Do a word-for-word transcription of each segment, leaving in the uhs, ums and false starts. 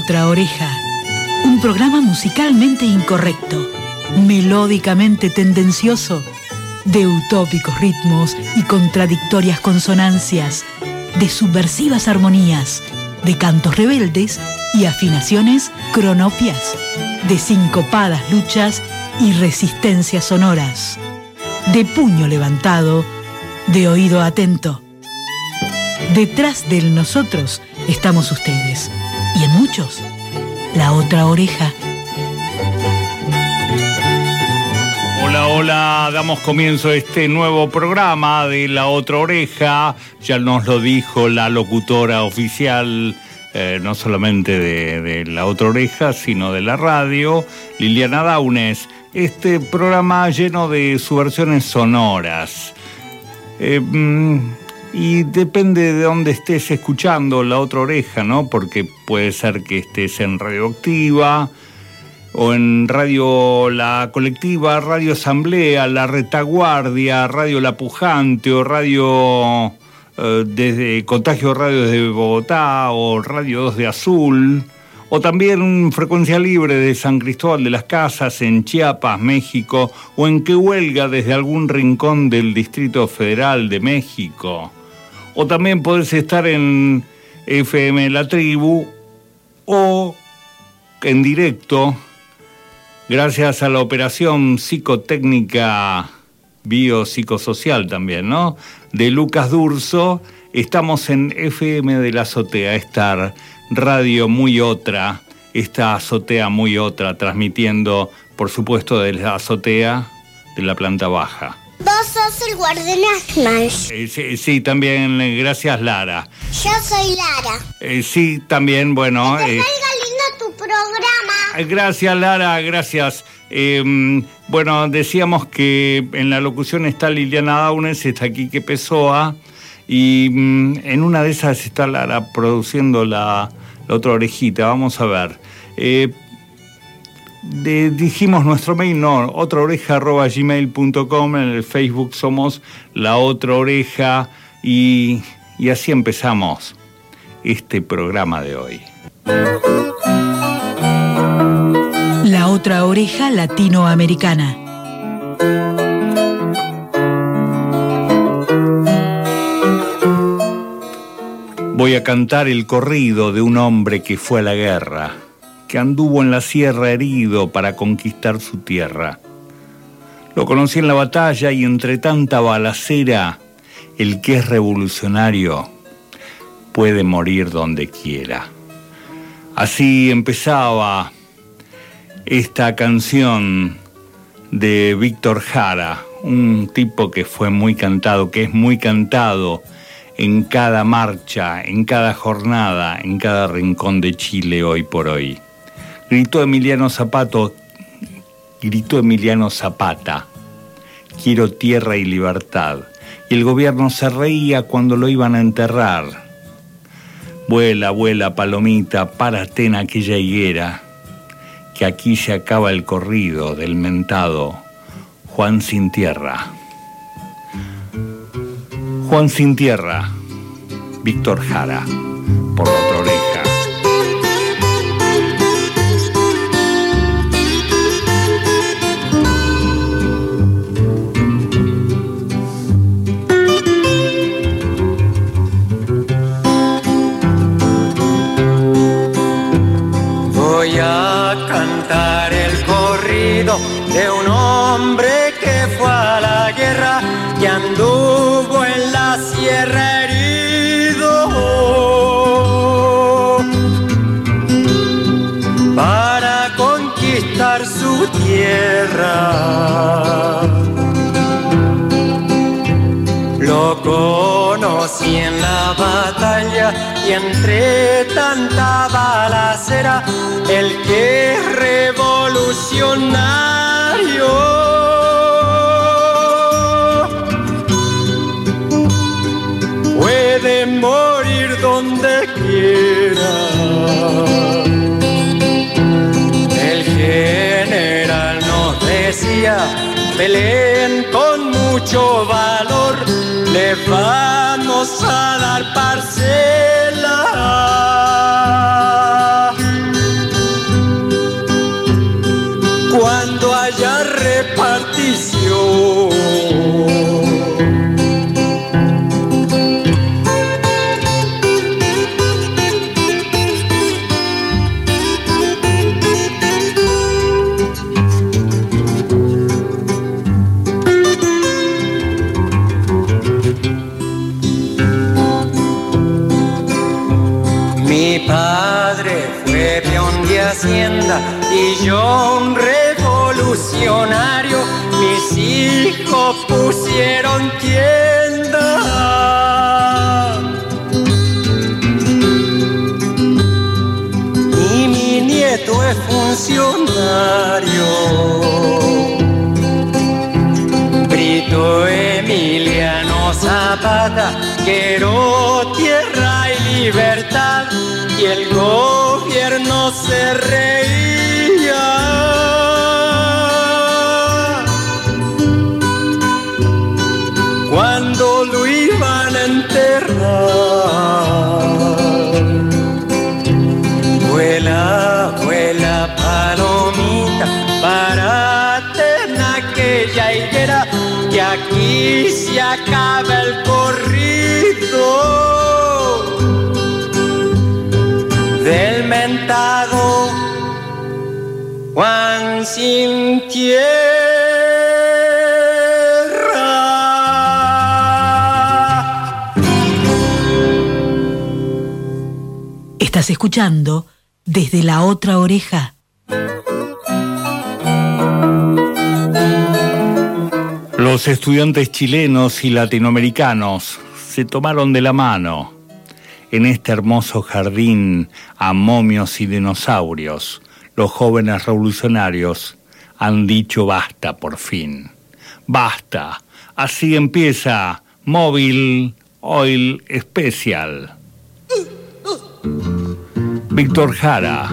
Otra Oreja, un programa musicalmente incorrecto, melódicamente tendencioso, de utópicos ritmos y contradictorias consonancias, de subversivas armonías, de cantos rebeldes y afinaciones cronopias, de sincopadas luchas y resistencias sonoras, de puño levantado, de oído atento. Detrás del nosotros estamos ustedes, y en muchos, la otra oreja. Hola, hola, damos comienzo a este nuevo programa de La Otra Oreja. Ya nos lo dijo la locutora oficial, eh, no solamente de, de La Otra Oreja, sino de la radio, Liliana Daunes. Este programa lleno de subversiones sonoras. Eh, y depende de dónde estés escuchando La Otra Oreja, ¿no? Porque puede ser que estés en Radioactiva, o en Radio La Colectiva, Radio Asamblea, La Retaguardia, Radio La Pujante, o Radio eh, desde Contagio Radio desde Bogotá, o Radio dos de Azul, o también Frecuencia Libre de San Cristóbal de las Casas en Chiapas, México, o en Que Huelga desde algún rincón del Distrito Federal de México. O también podés estar en F M La Tribu, o en directo, gracias a la operación psicotécnica biopsicosocial también, ¿no?, de Lucas Durso, estamos en F M de la Azotea, esta radio muy otra, esta azotea muy otra, transmitiendo, por supuesto, de la azotea de la planta baja. Vos sos el guardián Ashmash. Eh, sí, sí, también, eh, gracias, Lara. Yo soy Lara. Eh, sí, también, bueno... Que te eh, salga lindo tu programa. Gracias, Lara, gracias. Eh, bueno, decíamos que en la locución está Liliana Daunes, está Quique Pessoa, y mm, en una de esas está Lara produciendo la, la otra orejita. Vamos a ver. Eh, de, dijimos nuestro mail, no, otraoreja arroba gmail punto com, en el Facebook somos La Otra Oreja, y, y así empezamos este programa de hoy. La Otra Oreja Latinoamericana. Voy a cantar el corrido de un hombre que fue a la guerra, que anduvo en la sierra herido para conquistar su tierra. Lo conocí en la batalla y entre tanta balacera, el que es revolucionario puede morir donde quiera. Así empezaba esta canción de Víctor Jara, un tipo que fue muy cantado, que es muy cantado en cada marcha, en cada jornada, en cada rincón de Chile hoy por hoy. Gritó Emiliano Zapata, gritó Emiliano Zapata, quiero tierra y libertad. Y el gobierno se reía cuando lo iban a enterrar. Vuela, vuela, palomita, párate en aquella higuera, que aquí se acaba el corrido del mentado Juan Sin Tierra. Juan Sin Tierra, Víctor Jara, por La Otra Oreja. Voy a cantar el corrido de un hombre que fue a la guerra y anduvo en la sierra herido para conquistar su tierra. Lo conocí en la batalla y entre tanta balacera, el que es revolucionario puede morir donde quiera. El general nos decía, peleen con mucho valor, les vamos a dar parcela. repartición. Mi padre fue peón de hacienda y yo un revolucionario. Mis hijos pusieron tienda y mi nieto es funcionario. Brito Emiliano Zapata, quiero tierra y libertad, y el gobierno se reía cuando lo iban a enterrar. Vuela, vuela palomita, párate en aquella higuera, que aquí se acaba el corrido del mentado Juan sin tierra. Estás escuchando Desde la Otra Oreja. Los estudiantes chilenos y latinoamericanos se tomaron de la mano en este hermoso jardín a momios y dinosaurios. Los jóvenes revolucionarios han dicho basta por fin. Basta. Así empieza Móvil Oil Special. Víctor Jara.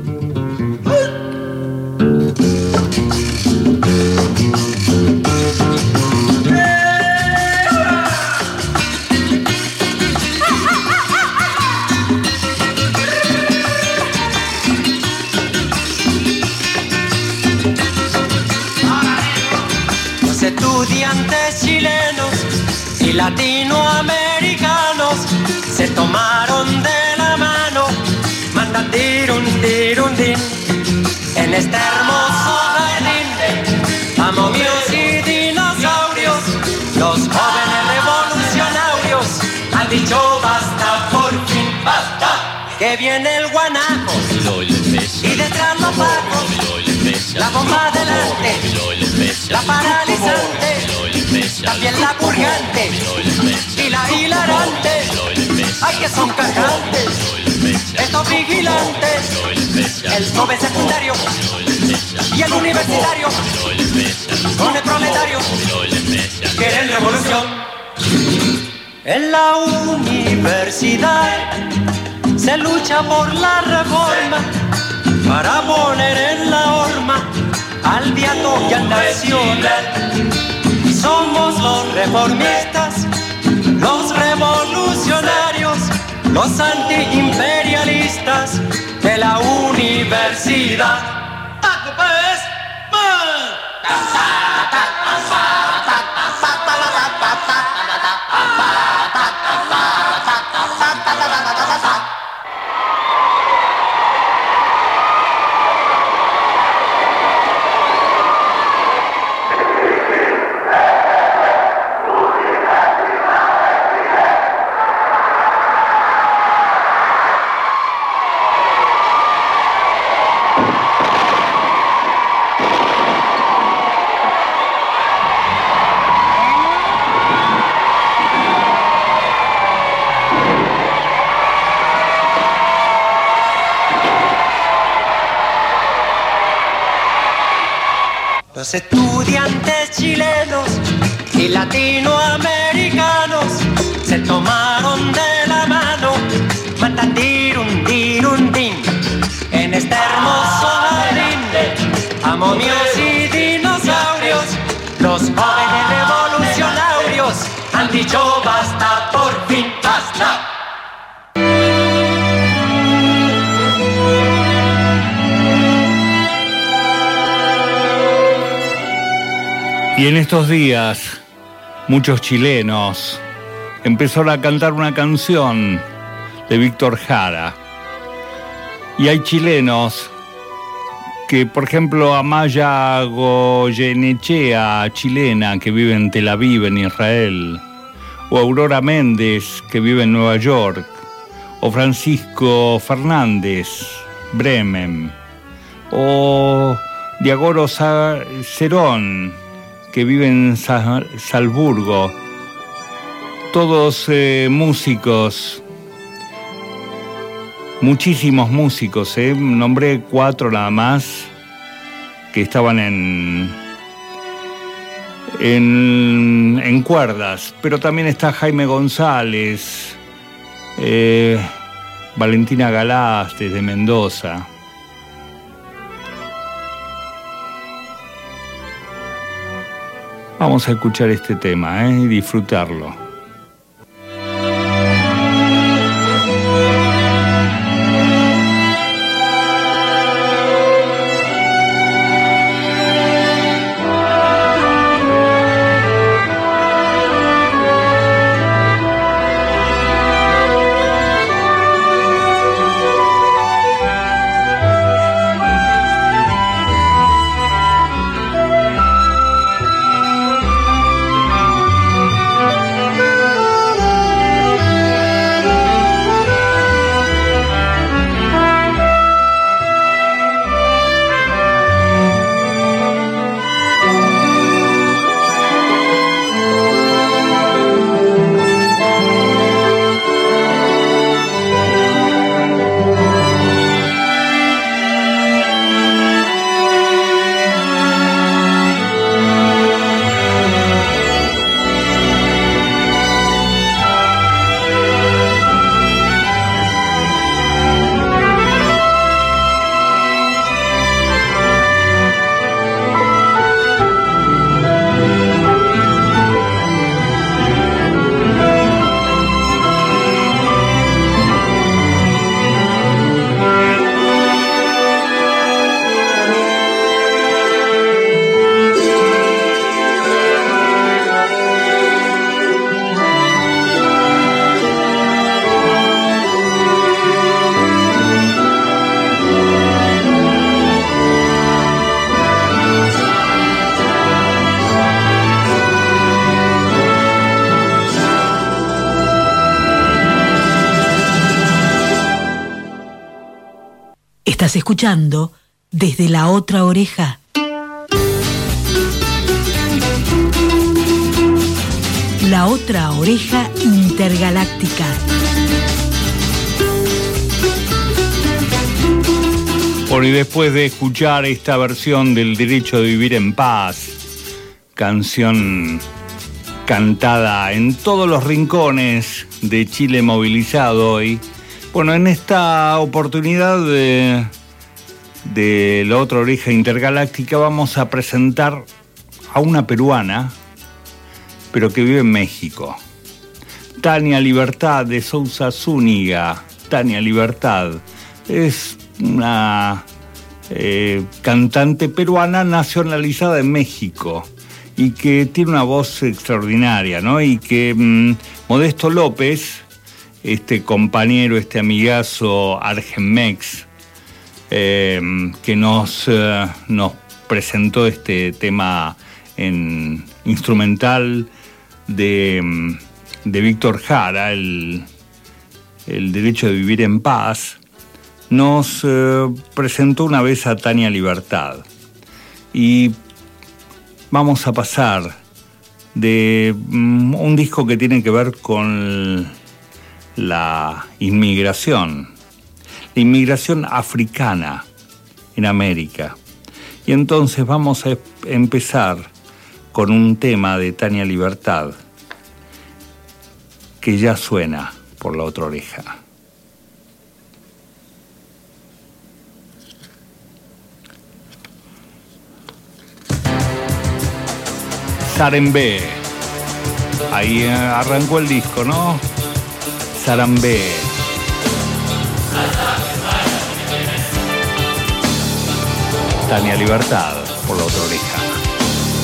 Estudiantes chilenos y latinoamericanos se tomaron de la mano, mandan tirun, tirun, din, en este hermoso jardín a momios y dinosaurios. Los jóvenes revolucionarios han dicho basta, por fin basta, que viene el guanaco y detrás los pacos, la bomba adelante, la paralizante, también la purgante y la hilarante. Ay, que son cajantes estos vigilantes, el joven secundario y el universitario con el proletario quieren revolución. En la universidad se lucha por la reforma para poner en la horma al viato y al nacional. Somos los reformistas, los revolucionarios, los antiimperialistas de la universidad. Los estudiantes chilenos y latinoamericanos se tomaron de la mano, mandan tirun, tirun, din, en este hermoso jardín a momios y dinosaurios. Los jóvenes revolucionarios han dicho basta, por fin basta. Y en estos días, muchos chilenos empezaron a cantar una canción de Víctor Jara. Y hay chilenos que, por ejemplo, Amaya Goyenechea, chilena, que vive en Tel Aviv, en Israel, o Aurora Méndez, que vive en Nueva York, o Francisco Fernández, Bremen, o Diagoro Cerón, que vive en Salzburgo, todos eh, músicos, muchísimos músicos, eh. nombré cuatro nada más, que estaban en, en, en cuerdas, pero también está Jaime González, eh, Valentina Galás desde Mendoza. Vamos a escuchar este tema, ¿eh? y disfrutarlo. Estás escuchando Desde la Otra Oreja. La Otra Oreja Intergaláctica. Bueno, y después de escuchar esta versión del Derecho de Vivir en Paz, canción cantada en todos los rincones de Chile movilizado hoy, bueno, en esta oportunidad de, de La Otra Oreja Intergaláctica vamos a presentar a una peruana, pero que vive en México. Tania Libertad de Sousa Zúñiga. Tania Libertad es una eh, cantante peruana nacionalizada en México y que tiene una voz extraordinaria, ¿no? Y que mmm, Modesto López, este compañero, este amigazo Argenmex, eh, que nos, eh, nos presentó este tema en instrumental de, de Víctor Jara, el, el Derecho de Vivir en Paz, nos eh, presentó una vez a Tania Libertad. Y vamos a pasar de um, un disco que tiene que ver con la inmigración, la inmigración africana en América. Y entonces vamos a empezar con un tema de Tania Libertad que ya suena por La Otra Oreja. Sarembé. Ahí arrancó el disco, ¿no? Sarambé. Tania Libertad por La Otra Oreja.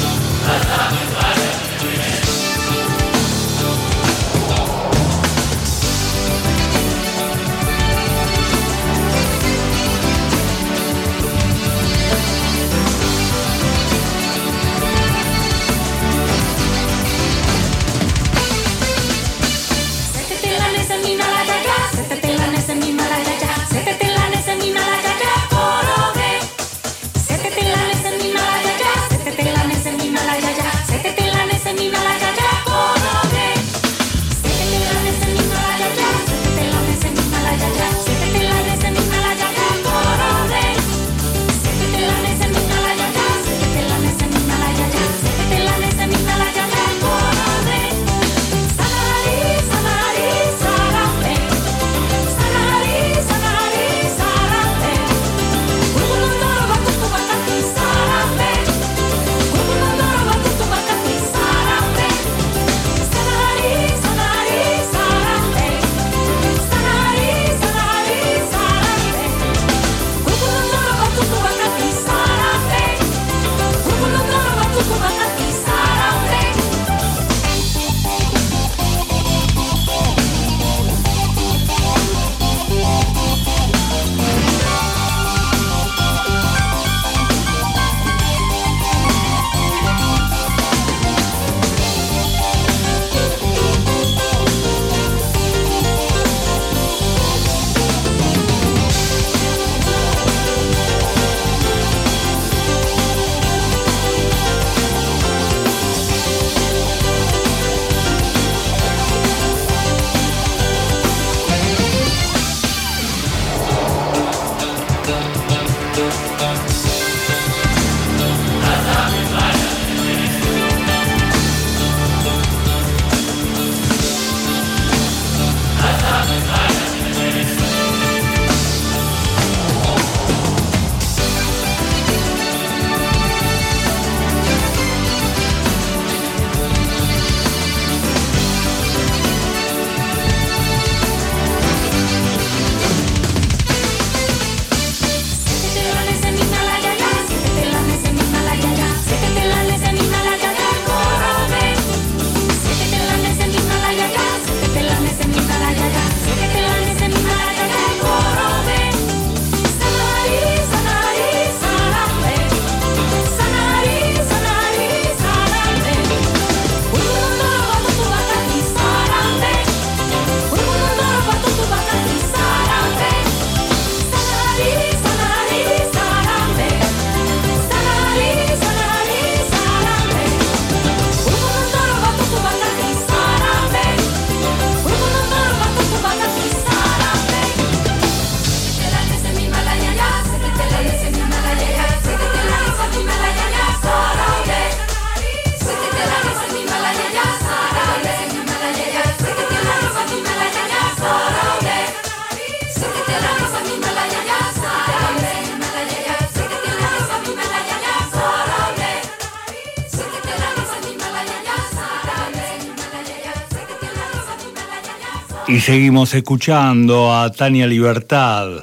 Y seguimos escuchando a Tania Libertad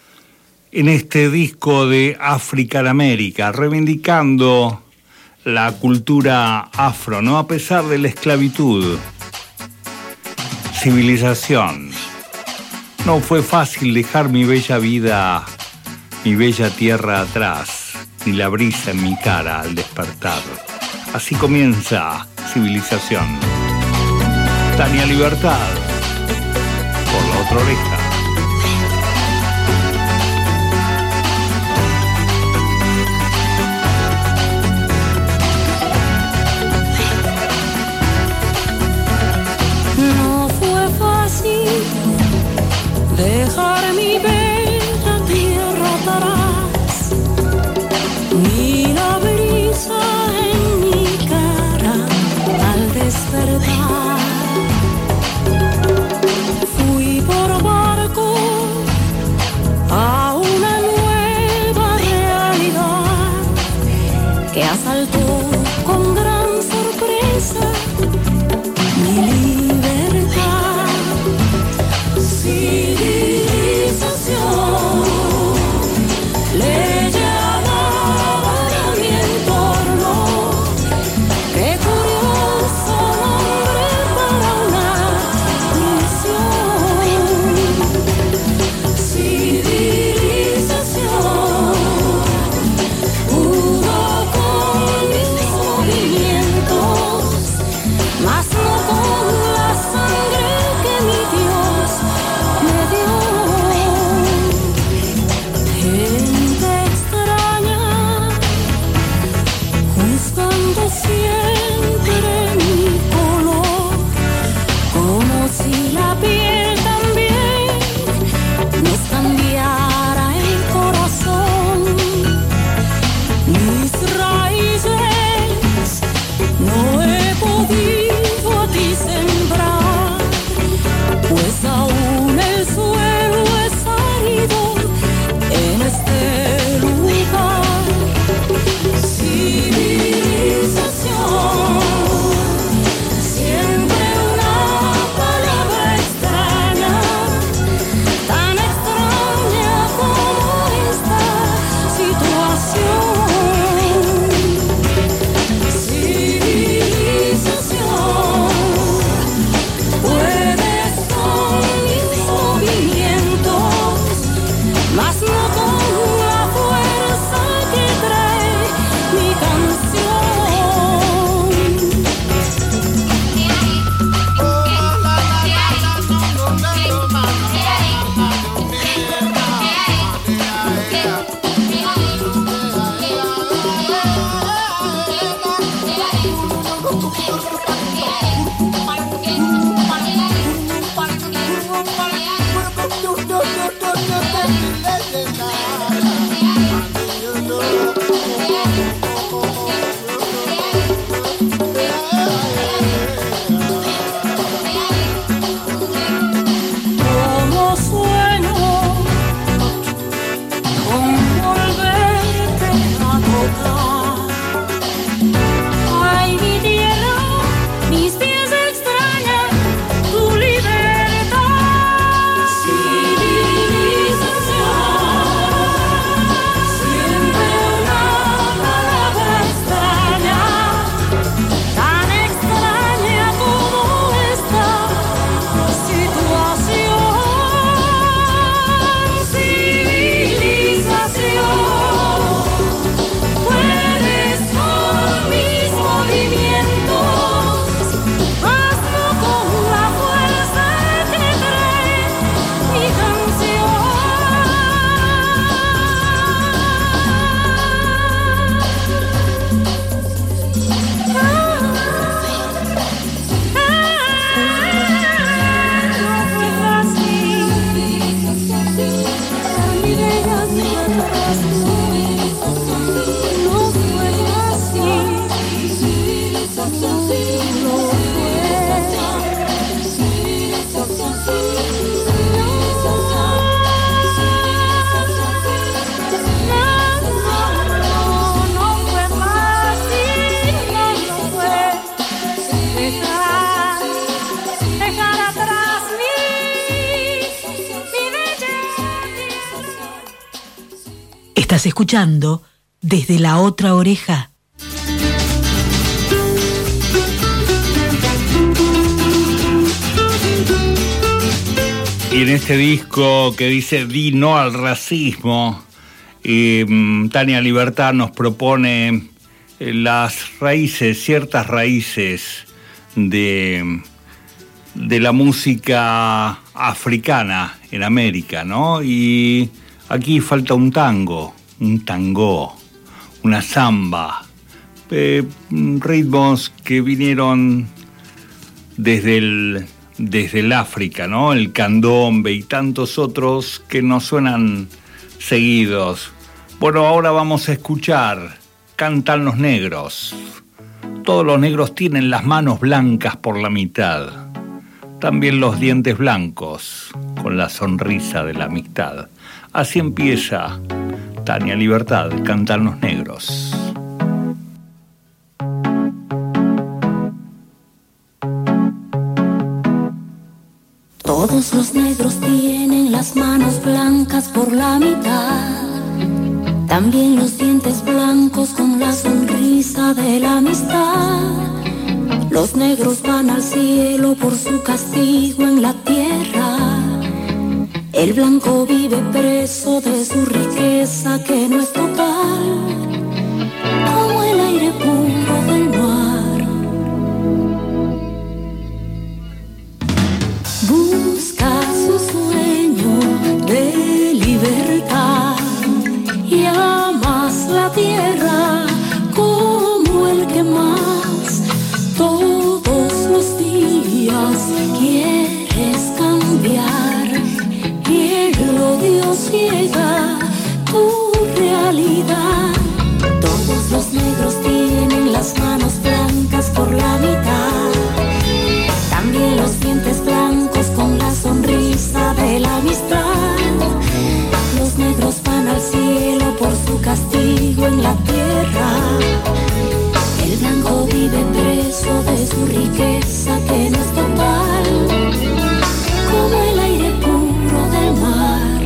en este disco de African America, reivindicando la cultura afro, ¿no? A pesar de la esclavitud. Civilización. No fue fácil dejar mi bella vida, mi bella tierra atrás, ni la brisa en mi cara al despertar. Así comienza Civilización. Tania Libertad, por la otra oreja. No fue fácil dejar mi bella tierra atrás, ni la brisa en mi cara al despertar. Fui por mas no con la sangre que mi Dios me dio. Gente extraña, juzgando siempre mi color, como si la piel también nos cambiara el corazón. Mis raíces no he podido aquí sembrar, pues aún el suelo es árido en este lugar. Civilización, siempre una palabra extraña, tan extraña como esta situación. Civilización, puedes con mis movimientos, mas no con la fuerza que trae mi canción. Como sueño con volverte a tocar. Ay, mi tierra, mis pies extrañan tu libertad. Civilización, siempre una palabra extraña, tan extraña como esta situación. Civilización, puedes con mis movimientos, mas no con la fuerza que trae mi dejar atrás mi, mi bella tierra. Estás escuchando Desde la Otra Oreja. Y en este disco que dice Di no al racismo, eh, Tania Libertad nos propone eh, las raíces, ciertas raíces de, de la música africana en América, ¿no? Y aquí falta un tango, un tango, una samba, eh, ritmos que vinieron desde el... desde el África, ¿no? El candombe y tantos otros que nos suenan seguidos. Bueno, ahora vamos a escuchar Cantan los negros. Todos los negros tienen las manos blancas por la mitad. También los dientes blancos, con la sonrisa de la amistad. Así empieza Tania Libertad, Cantan los negros. Todos los negros tienen las manos blancas por la mitad, también los dientes blancos con la sonrisa de la amistad. Los negros van al cielo por su castigo en la tierra. El blanco vive preso de su riqueza que no es total, como el aire puro del mar. ciega tu realidad. Todos los negros tienen las manos blancas por la mitad. También los dientes blancos con la sonrisa de la amistad. Los negros van al cielo por su castigo en la tierra. El blanco vive preso de su riqueza que no es total, como el aire puro del mar.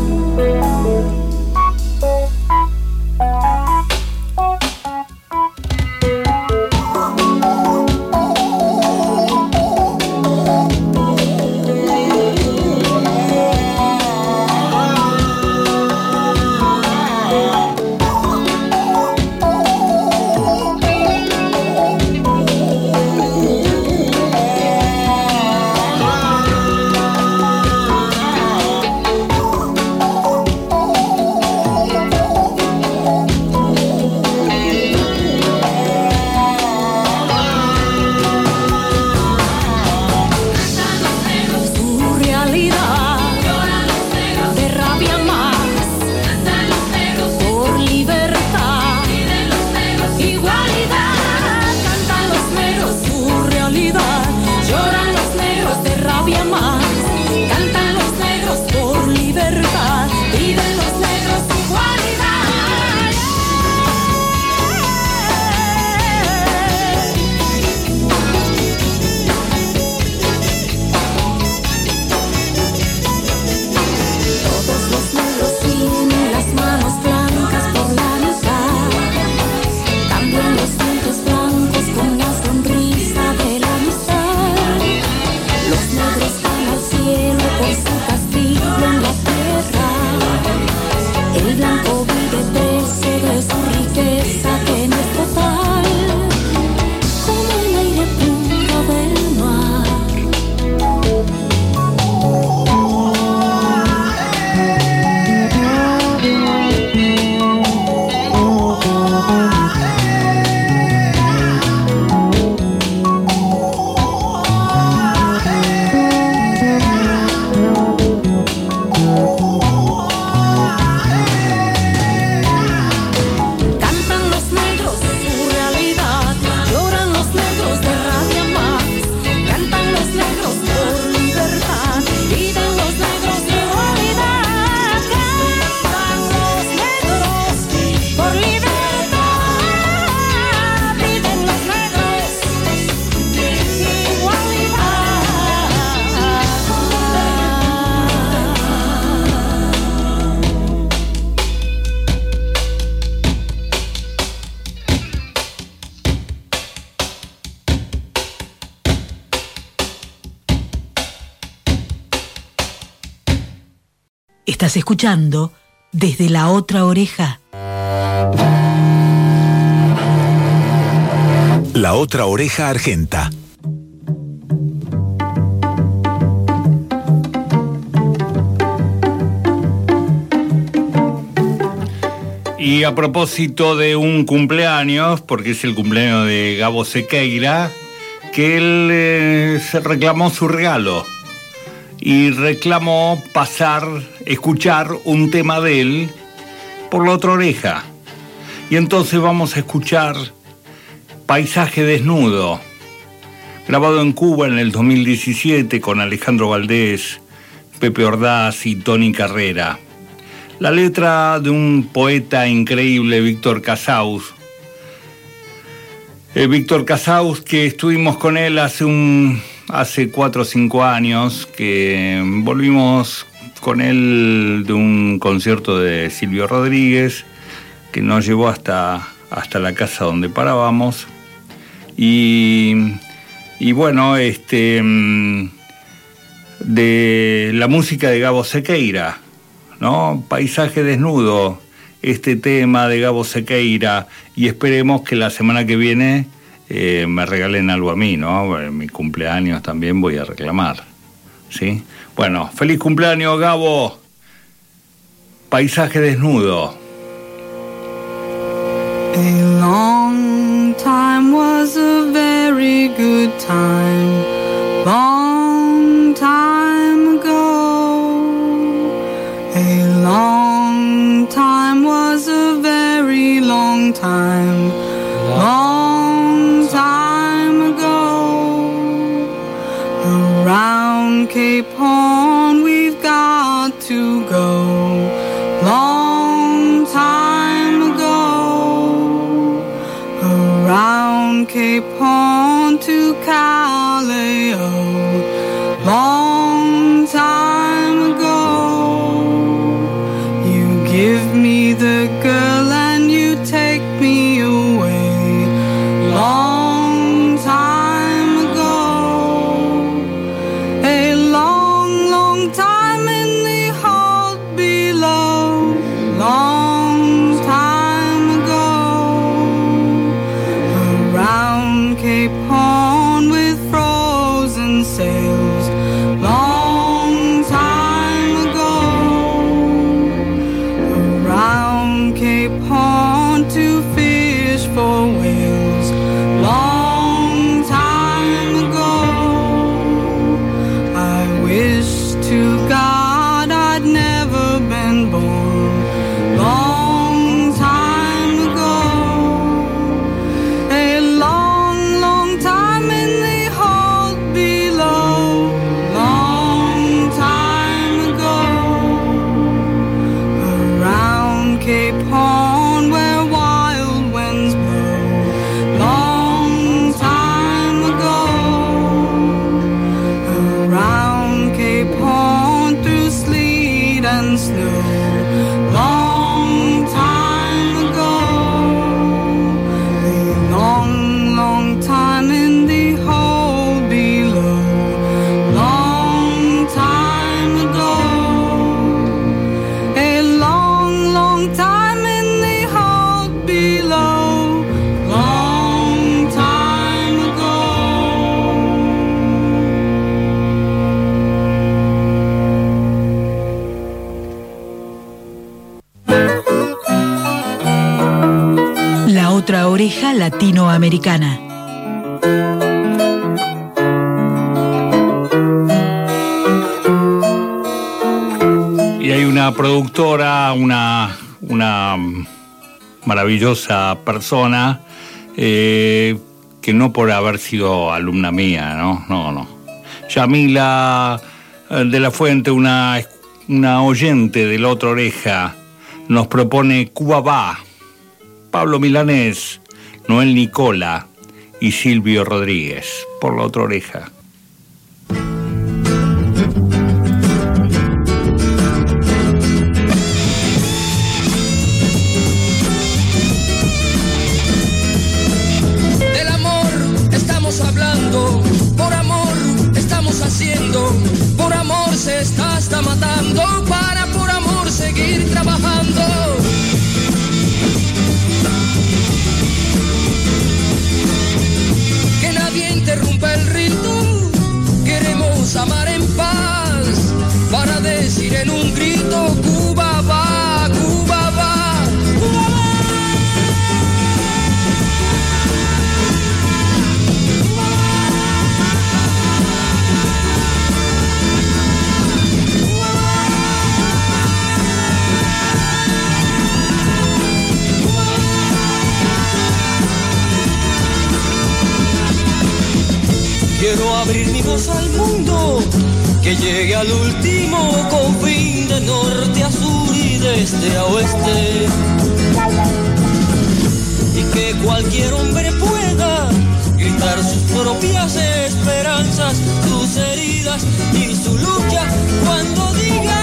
Estás escuchando Desde la Otra Oreja. La Otra Oreja Argenta. Y a propósito de un cumpleaños, porque es el cumpleaños de Gabo Sequeira, que él eh, se reclamó su regalo y reclamó pasar, escuchar un tema de él por la otra oreja. Y entonces vamos a escuchar Paisaje Desnudo, grabado en Cuba en el dos mil diecisiete con Alejandro Valdés, Pepe Ordaz y Tony Carrera. La letra de un poeta increíble, Víctor Casaus. Eh, Víctor Casaus, que estuvimos con él hace un hace cuatro o cinco años, que volvimos con él de un concierto de Silvio Rodríguez, que nos llevó hasta, hasta la casa donde parábamos. Y, y bueno, este de la música de Gabo Sequeira, ¿no? Paisaje Desnudo, este tema de Gabo Sequeira, y esperemos que la semana que viene eh, me regalen algo a mí, ¿no? En mi cumpleaños también voy a reclamar, ¿sí? Bueno, feliz cumpleaños, Gabo. Paisaje Desnudo. A long time was a very good time, long time ago. A long Around Cape Horn we've got to go. Long time ago. Around Cape Horn to Callao. Long time ago. You give me the girl and you take me away. Long time ago. A long, long time in the hold below. Long time ago. Around Cape Horn with frozen sails. Long time ago. Around Cape Horn to fish for whales. Long time ago. I wish to God I'd never been born. Long time ago. A long, long time in the hold below. Long time ago. Around Cape Horn where wild winds blow. Long time ago. Around Cape Horn through sleet and snow. Long time ago. A long, long time in the hold below. Long time ago. A long, long time in the hold below. Long time ago. La otra oreja latinoamericana. Y hay una productora, una, una maravillosa persona, eh, que no por haber sido alumna mía, no, no, no. Yamila eh, de la Fuente, una, una oyente de La Otra Oreja, nos propone Cuba Va. Pablo Milanés, Noel Nicola y Silvio Rodríguez, por La Otra Oreja. Del amor estamos hablando, por amor estamos haciendo, por amor se está hasta matando, para por amor seguir trabajando. Que nadie interrumpa el rito, queremos amar en paz, para decir en un grito, Cuba va, Cuba va, Cuba va. Quiero abrir mi voz al mundo, que llegue al último confín, de norte a sur y de este a oeste, y que cualquier hombre pueda gritar sus propias esperanzas, sus heridas y su lucha cuando diga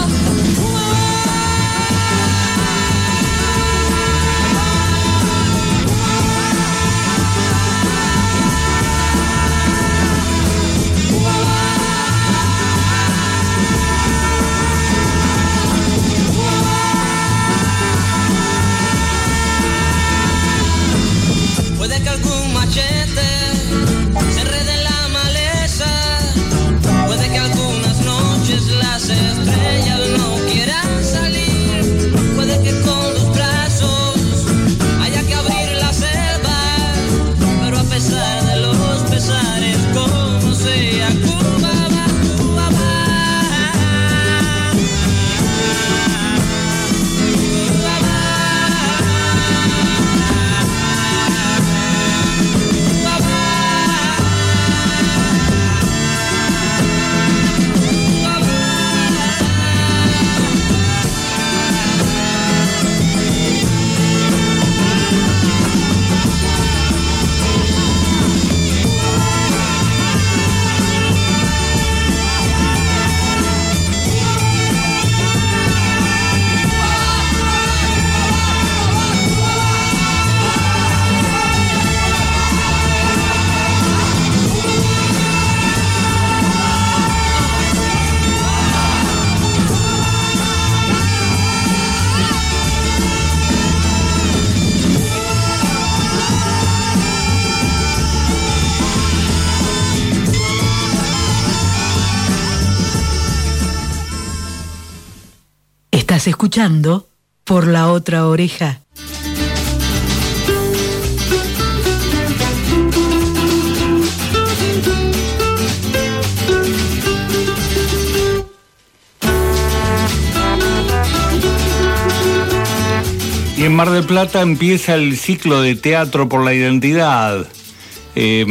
se enrede en la maleza, puede que algunas noches las estrellas no quieran salir, puede que con los brazos haya que abrir la selva, pero a pesar de los pesares, como sea, Cuba va, Cuba va, Cuba va. Estás escuchando Por la Otra Oreja. Y en Mar del Plata empieza el ciclo de Teatro por la Identidad. Eh,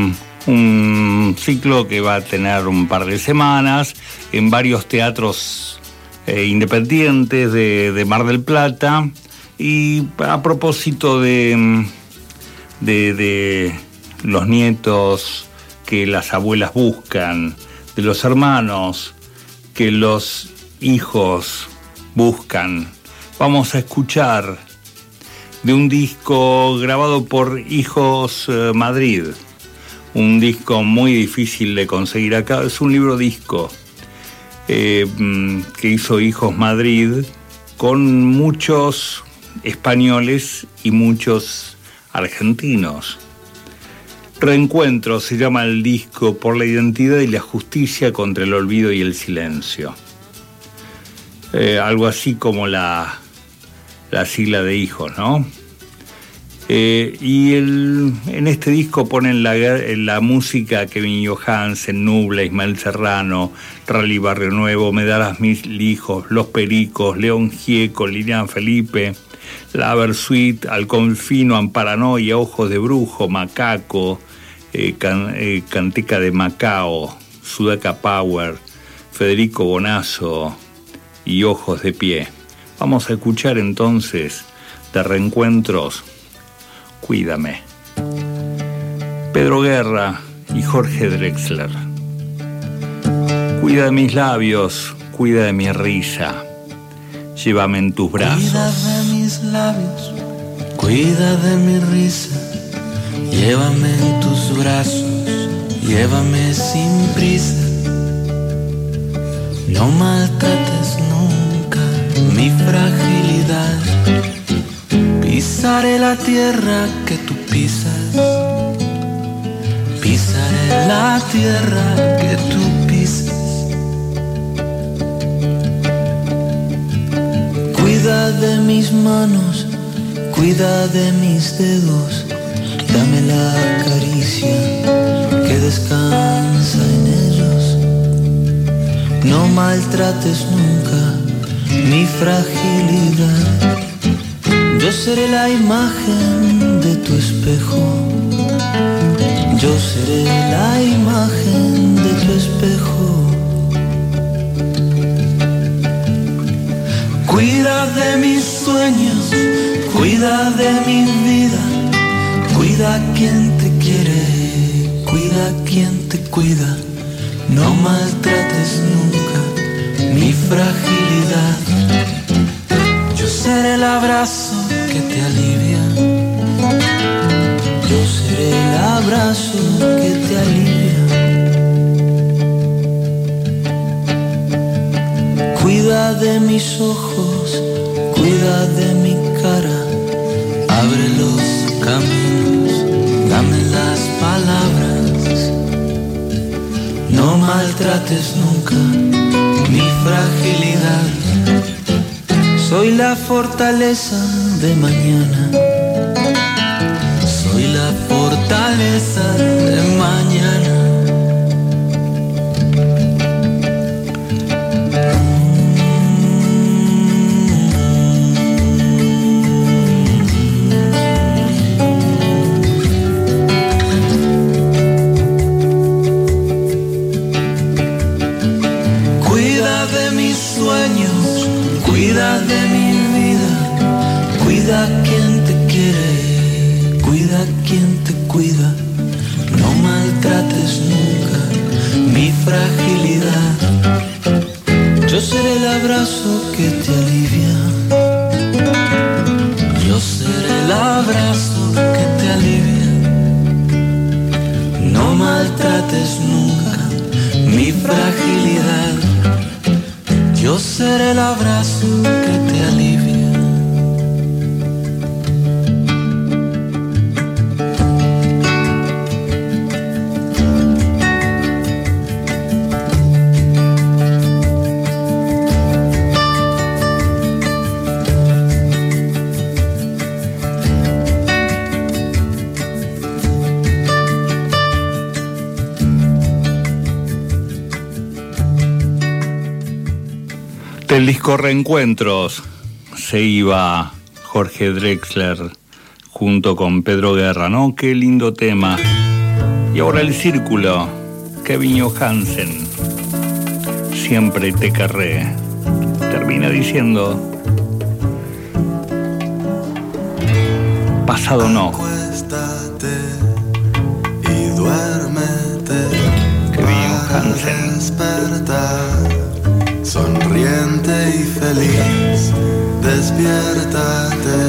un ciclo que va a tener un par de semanas en varios teatros eh, independientes de, de Mar del Plata. Y a propósito de, de, de los nietos que las abuelas buscan, de los hermanos que los hijos buscan, vamos a escuchar de un disco grabado por Hijos eh, Madrid, un disco muy difícil de conseguir acá. Es un libro disco eh, que hizo Hijos Madrid con muchos españoles y muchos argentinos. Reencuentro se llama el disco, por la identidad y la justicia contra el olvido y el silencio. Eh, algo así como la, la sigla de Hijos, ¿no? Eh, y el, en este disco ponen la, la música Kevin Johansen, Nubla, Ismael Serrano, Rally Barrio Nuevo, Me darás mil hijos, Los Pericos, León Gieco, Lilian Felipe, La Versuit, Halcón Fino, Amparanoia, Ojos de Brujo, Macaco, eh, can, eh, Canteca de Macao, Sudaca Power, Federico Bonazo y Ojos de Pie. Vamos a escuchar entonces de Reencuentros, Cuídame. Pedro Guerra y Jorge Drexler. Cuida de mis labios, cuida de mi risa, llévame en tus brazos. Cuida de mis labios, cuida de mi risa, llévame en tus brazos, llévame sin prisa. No maltrates nunca mi fragilidad. Pisaré la tierra que tú pisas, pisaré la tierra que tú pisas. Cuida de mis manos, cuida de mis dedos, dame la caricia que descansa en ellos. No maltrates nunca mi fragilidad. Yo seré la imagen de tu espejo, yo seré la imagen de tu espejo. Cuida de mis sueños, cuida de mi vida, cuida a quien te quiere, cuida a quien te cuida. No maltrates nunca mi fragilidad. Yo seré el abrazo que te alivia, yo seré el abrazo que te alivia. Cuida de mis ojos, cuida de mi cara, abre los caminos, dame las palabras. No maltrates nunca mi fragilidad. Soy la fortaleza de mañana, soy la fortaleza de mañana. Cuida de mis sueños, cuida de mi vida, cuida a quien te quiere, cuida a quien te cuida. No maltrates nunca mi fragilidad. Yo seré el abrazo que te alivia, yo seré el abrazo que te alivia. No maltrates nunca mi fragilidad. Yo seré el abrazo que te alivia. Del disco Reencuentros se iba Jorge Drexler junto con Pedro Guerra, ¿no? Qué lindo tema. Y ahora El Círculo, Kevin Johansen, Siempre te querré. Termina diciendo, pasado no. Acuéstate y duérmete. Kevin Johansen. Despertar, sonriente y feliz. Despiértate,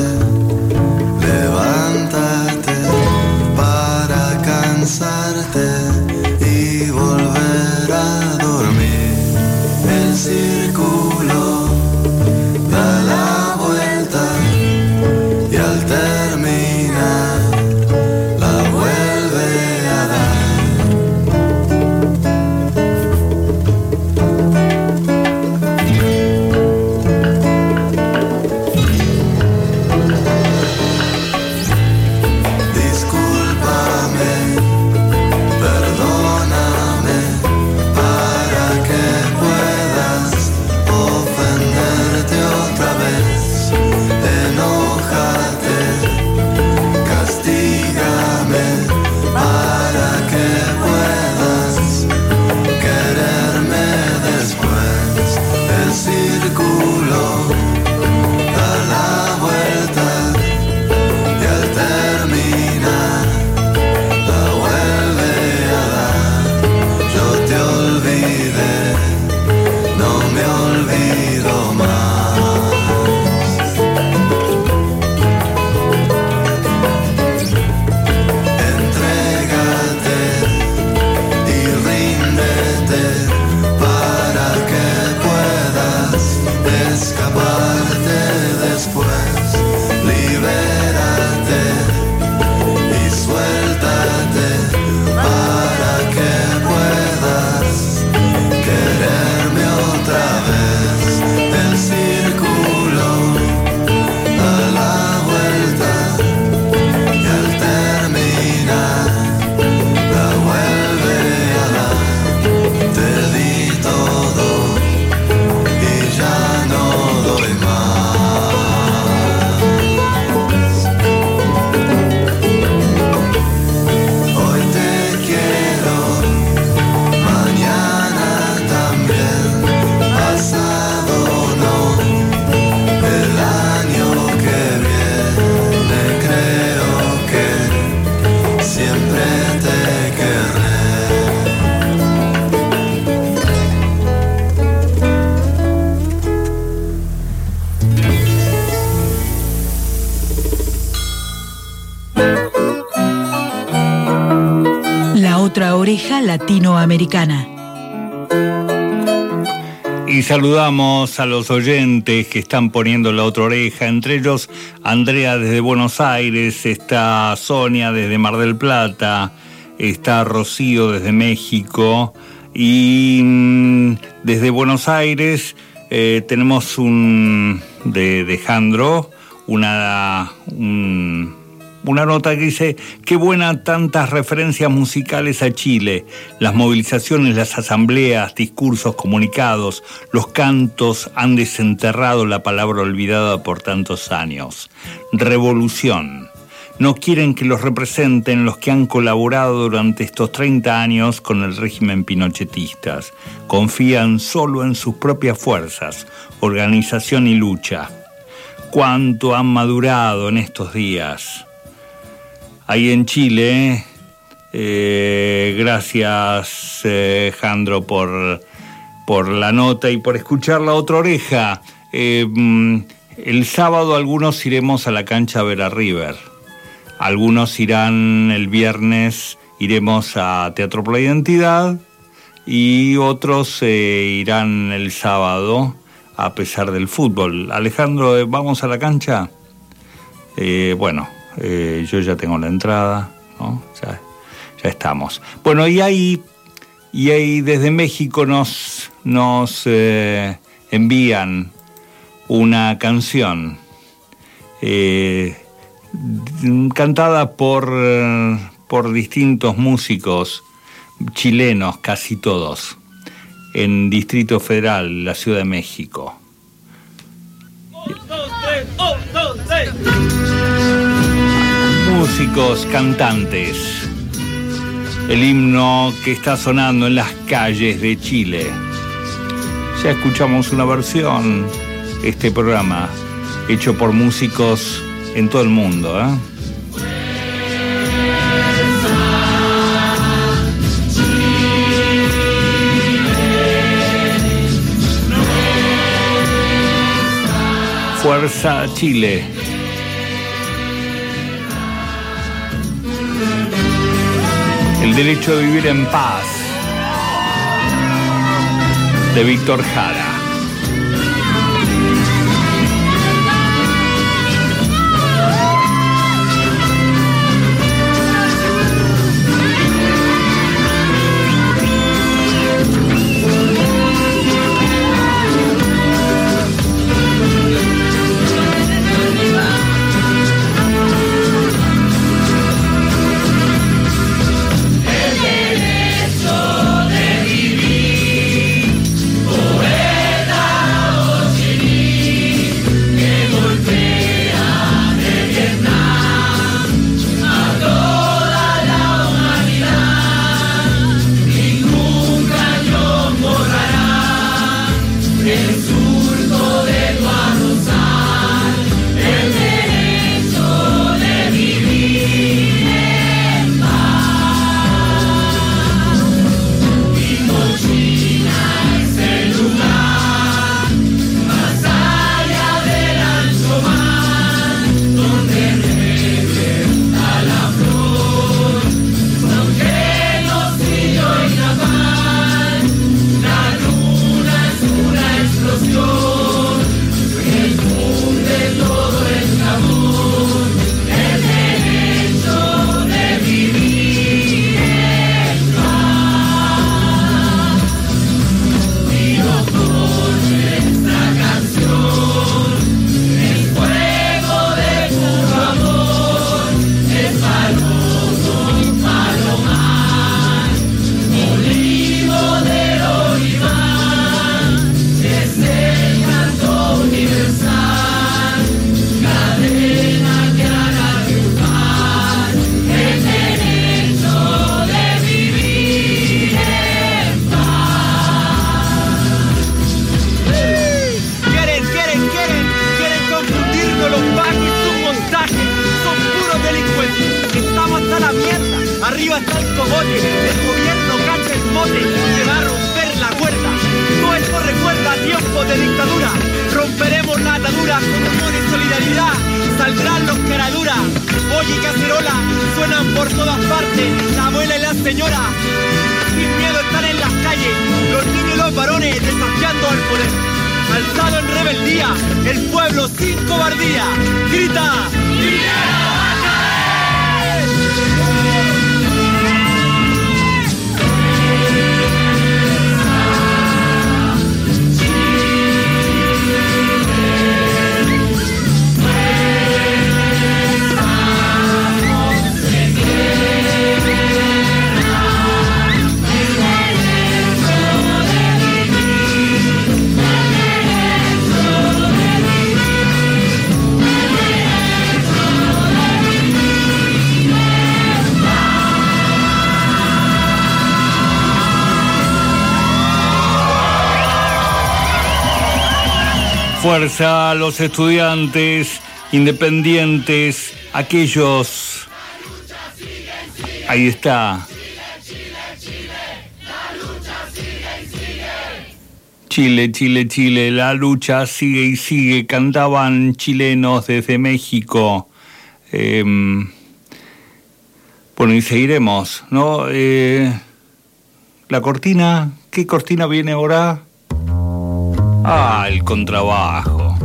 levántate para cansarte y volver a dormir. El círculo da la vuelta y al terminar la vuelve a dar. Otra oreja latinoamericana. Y saludamos a los oyentes que están poniendo la otra oreja, entre ellos Andrea desde Buenos Aires, está Sonia desde Mar del Plata, está Rocío desde México y mmm, desde Buenos Aires eh, tenemos un de, de Jandro, una... Un, Una nota que dice, qué buena tantas referencias musicales a Chile, las movilizaciones, las asambleas, discursos, comunicados, los cantos han desenterrado la palabra olvidada por tantos años. Revolución. No quieren que los representen los que han colaborado durante estos treinta años con el régimen pinochetistas. Confían solo en sus propias fuerzas, organización y lucha. Cuánto han madurado en estos días. Ahí en Chile, eh, gracias eh, Jandro por, por la nota y por escuchar la otra oreja. Eh, el sábado algunos iremos a la cancha a ver a River, algunos irán el viernes, iremos a Teatro por la Identidad y otros eh, irán el sábado a pesar del fútbol. Alejandro, ¿vamos a la cancha? Eh, bueno... Eh, yo ya tengo la entrada, ¿no? Ya, ya estamos. Bueno, y ahí, y ahí desde México nos, nos eh, envían una canción eh, cantada por, por distintos músicos chilenos, casi todos, en Distrito Federal, la Ciudad de México. Un, dos, tres. Músicos, cantantes. El himno que está sonando en las calles de Chile. Ya escuchamos una versión, este programa, hecho por músicos en todo el mundo, ¿eh? Fuerza Chile. El derecho de vivir en paz, de Víctor Jara. Fuerza a los estudiantes independientes, aquellos... Ahí está. Chile, Chile, Chile, la lucha sigue y sigue. Cantaban chilenos desde México. Eh, bueno, y seguiremos, ¿no? Eh, la cortina, ¿qué cortina viene ahora? Ah, el contrabajo.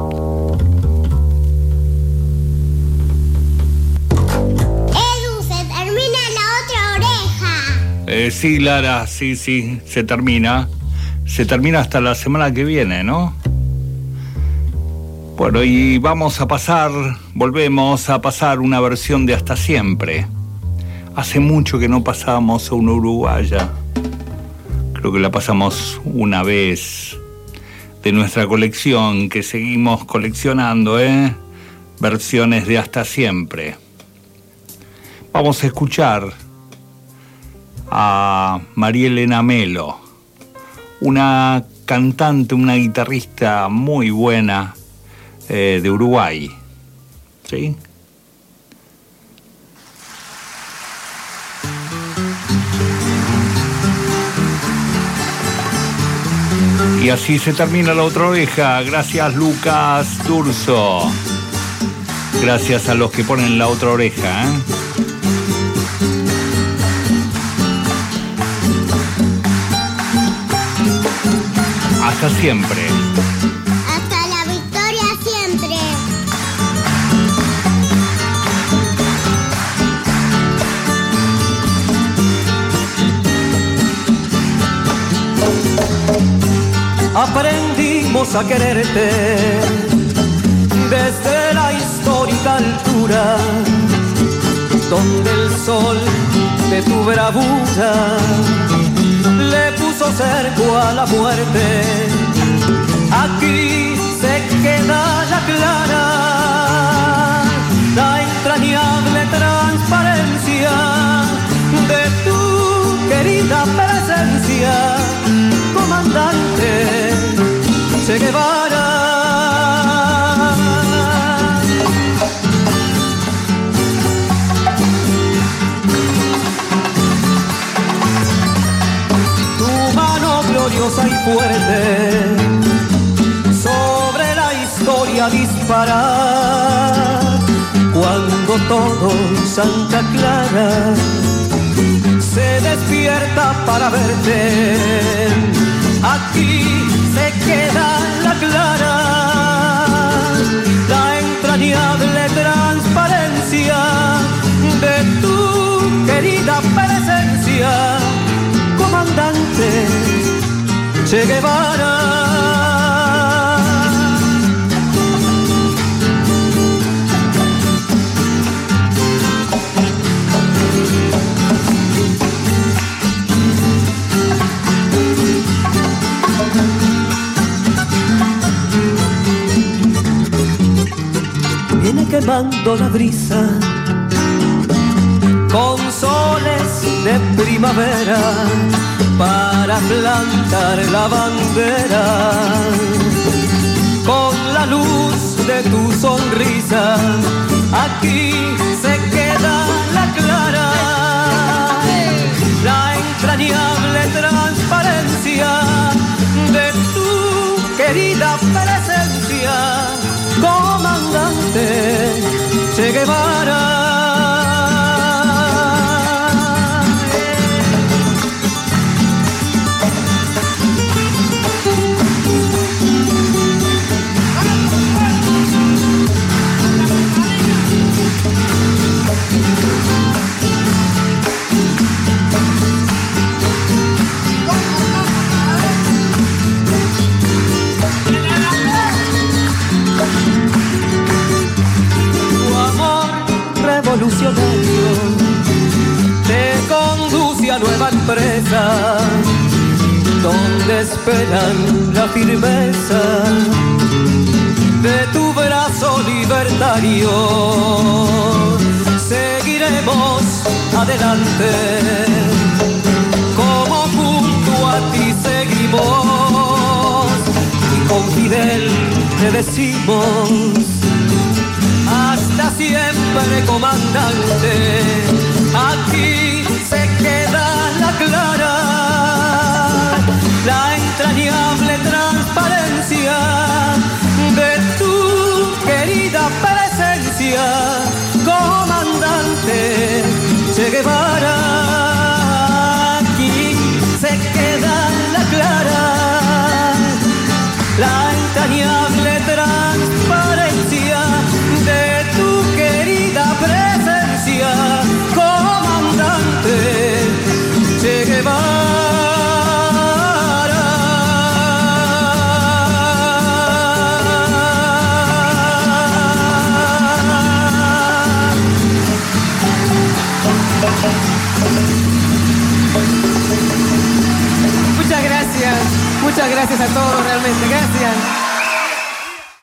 Edu, se termina la otra oreja. Eh, sí, Lara, sí, sí, se termina. Se termina hasta la semana que viene, ¿no? Bueno, y vamos a pasar, volvemos a pasar una versión de Hasta Siempre. Hace mucho que no pasábamos a una uruguaya. Creo que la pasamos una vez. de nuestra colección que seguimos coleccionando, ¿eh? Versiones de Hasta Siempre. Vamos a escuchar a María Elena Melo, una cantante, una guitarrista muy buena eh, de Uruguay, ¿sí? Y así se termina La Otra Oreja. Gracias, Lucas Durso. Gracias a los que ponen La Otra Oreja, ¿eh? Hasta siempre. Hasta la victoria siempre. Aprendimos a quererte desde la histórica altura, donde el sol de tu bravura le puso cerco a la muerte. Aquí se queda la clara, la entrañable transparencia de tu querida presencia, comandante Che Guevara. Tu mano gloriosa y fuerte sobre la historia disparar, cuando todo Santa Clara se despierta para verte. Aquí se queda la clara, la entrañable transparencia de tu querida presencia, comandante Che Guevara. Viene quemando la brisa con soles de primavera para plantar la bandera, con la luz de tu sonrisa. Aquí se queda la clara, la entrañable transparencia de tu querida presencia, comandante Che Guevara. Revolucionario te conduce a nueva empresa, donde esperan la firmeza de tu brazo libertario. Seguiremos adelante, como junto a ti seguimos, y con Fidel te decimos: hasta siempre, comandante. Aquí se queda la clara, la entrañable transparencia de tu querida presencia, comandante Che Guevara. Aquí se queda la clara, la entrañable transparencia de tu querida presencia, comandante Muchas gracias a todos, realmente. Gracias.